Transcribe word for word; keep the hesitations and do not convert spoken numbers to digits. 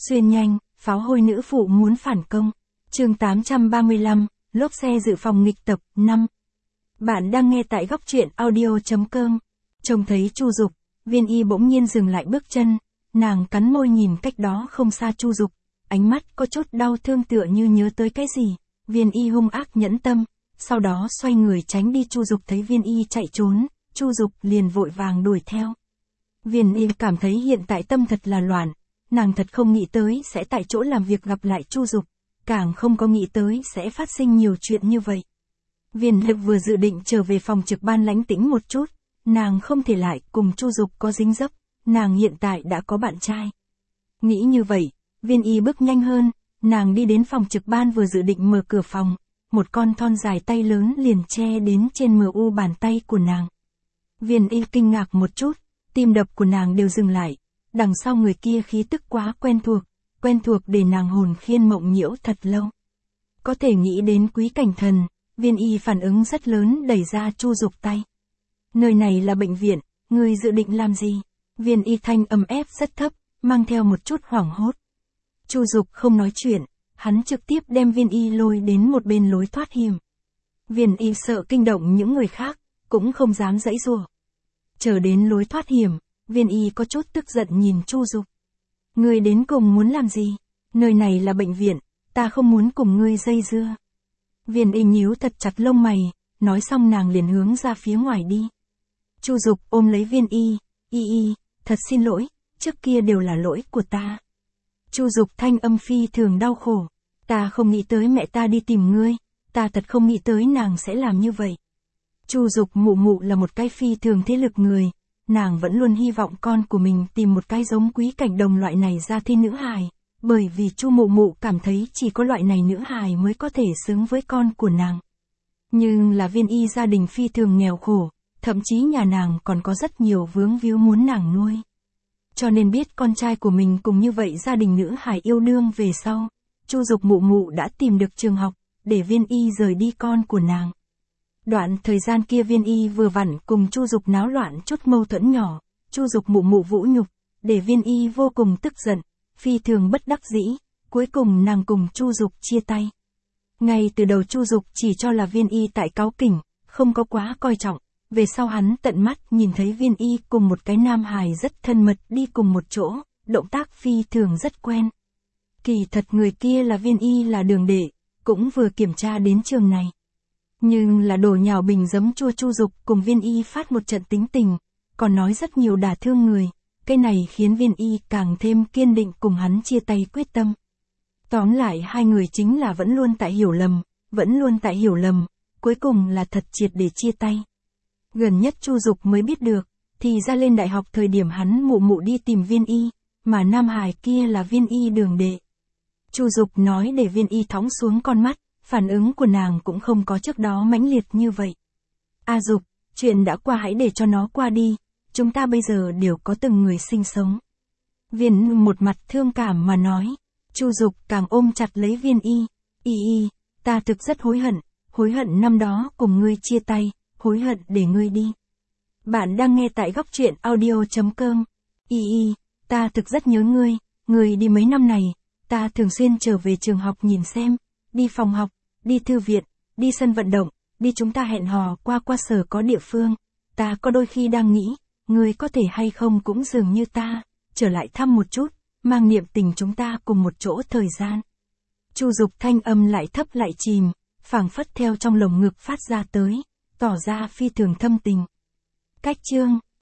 Xuyên nhanh, pháo hôi nữ phụ muốn phản công. Chương tám trăm ba mươi lăm, lốp xe dự phòng nghịch tập, năm. Bạn đang nghe tại góc truyện audio.com. Trông thấy Chu Dục, Viên Y bỗng nhiên dừng lại bước chân, nàng cắn môi nhìn cách đó không xa Chu Dục, ánh mắt có chút đau thương tựa như nhớ tới cái gì. Viên Y hung ác nhẫn tâm, sau đó xoay người tránh đi. Chu Dục thấy Viên Y chạy trốn, Chu Dục liền vội vàng đuổi theo. Viên Y cảm thấy hiện tại tâm thật là loạn, nàng thật không nghĩ tới sẽ tại chỗ làm việc gặp lại Chu Dục, càng không có nghĩ tới sẽ phát sinh nhiều chuyện như vậy. Viên Lực vừa dự định trở về phòng trực ban lãnh tĩnh một chút, nàng không thể lại cùng Chu Dục có dính dấp, nàng hiện tại đã có bạn trai. Nghĩ như vậy, Viên Y bước nhanh hơn, nàng đi đến phòng trực ban vừa dự định mở cửa phòng, một con thon dài tay lớn liền che đến trên mờ u bàn tay của nàng. Viên Y kinh ngạc một chút, tim đập của nàng đều dừng lại, đằng sau người kia khí tức quá quen thuộc, quen thuộc để nàng hồn khiên mộng nhiễu thật lâu. Có thể nghĩ đến Quý Cảnh Thần, Viên Y phản ứng rất lớn đẩy ra Chu Dục tay. Nơi này là bệnh viện, ngươi dự định làm gì? Viên Y thanh âm ép rất thấp, mang theo một chút hoảng hốt. Chu Dục không nói chuyện, hắn trực tiếp đem Viên Y lôi đến một bên lối thoát hiểm. Viên Y sợ kinh động những người khác, cũng không dám giãy giụa. Chờ đến lối thoát hiểm, Viên Y có chút tức giận nhìn Chu Dục. Ngươi đến cùng muốn làm gì? Nơi này là bệnh viện, ta không muốn cùng ngươi dây dưa. Viên Y nhíu thật chặt lông mày, nói xong nàng liền hướng ra phía ngoài đi. Chu Dục ôm lấy Viên Y, Y Y, thật xin lỗi, trước kia đều là lỗi của ta. Chu Dục thanh âm phi thường đau khổ, ta không nghĩ tới mẹ ta đi tìm ngươi, ta thật không nghĩ tới nàng sẽ làm như vậy. Chu Dục mụ mụ là một cái phi thường thế lực người, nàng vẫn luôn hy vọng con của mình tìm một cái giống Quý Cảnh Đồng loại này ra thi nữ hài, bởi vì Chu mụ mụ cảm thấy chỉ có loại này nữ hài mới có thể xứng với con của nàng. Nhưng là Viên Y gia đình phi thường nghèo khổ, thậm chí nhà nàng còn có rất nhiều vướng víu muốn nàng nuôi. Cho nên biết con trai của mình cùng như vậy gia đình nữ hài yêu đương về sau, Chu Dục mụ mụ đã tìm được trường học, để Viên Y rời đi con của nàng. Đoạn thời gian kia Viên Y vừa vặn cùng Chu Dục náo loạn chút mâu thuẫn nhỏ, Chu Dục mụ mụ vũ nhục, để Viên Y vô cùng tức giận, phi thường bất đắc dĩ, cuối cùng nàng cùng Chu Dục chia tay. Ngay từ đầu Chu Dục chỉ cho là Viên Y tại cáu kỉnh, không có quá coi trọng, về sau hắn tận mắt nhìn thấy Viên Y cùng một cái nam hài rất thân mật đi cùng một chỗ, động tác phi thường rất quen. Kỳ thật người kia là Viên Y là đường đệ, cũng vừa kiểm tra đến trường này. Nhưng là đổ nhào bình giấm chua. Chu Dục cùng Viên Y phát một trận tính tình, còn nói rất nhiều đả thương người, cái này khiến Viên Y càng thêm kiên định cùng hắn chia tay quyết tâm. Tóm lại hai người chính là vẫn luôn tại hiểu lầm, vẫn luôn tại hiểu lầm, cuối cùng là thật triệt để chia tay. Gần nhất Chu Dục mới biết được, thì ra lên đại học thời điểm hắn mụ mụ đi tìm Viên Y, mà nam hài kia là Viên Y đường đệ. Chu Dục nói để Viên Y thõng xuống con mắt, phản ứng của nàng cũng không có trước đó mãnh liệt như vậy. A Dục, chuyện đã qua hãy để cho nó qua đi, chúng ta bây giờ đều có từng người sinh sống. Viên một mặt thương cảm mà nói. Chu Dục càng ôm chặt lấy Viên Y, Y Y, ta thực rất hối hận, hối hận năm đó cùng ngươi chia tay, hối hận để ngươi đi. Bạn đang nghe tại góc truyện audio.com. Y Y, ta thực rất nhớ ngươi, ngươi đi mấy năm này, ta thường xuyên trở về trường học nhìn xem, đi phòng học, đi thư viện, đi sân vận động, đi chúng ta hẹn hò qua qua sở có địa phương, ta có đôi khi đang nghĩ, ngươi có thể hay không cũng dường như ta, trở lại thăm một chút, mang niệm tình chúng ta cùng một chỗ thời gian. Chu Dục thanh âm lại thấp lại chìm, phảng phất theo trong lồng ngực phát ra tới, tỏ ra phi thường thâm tình. Cách chương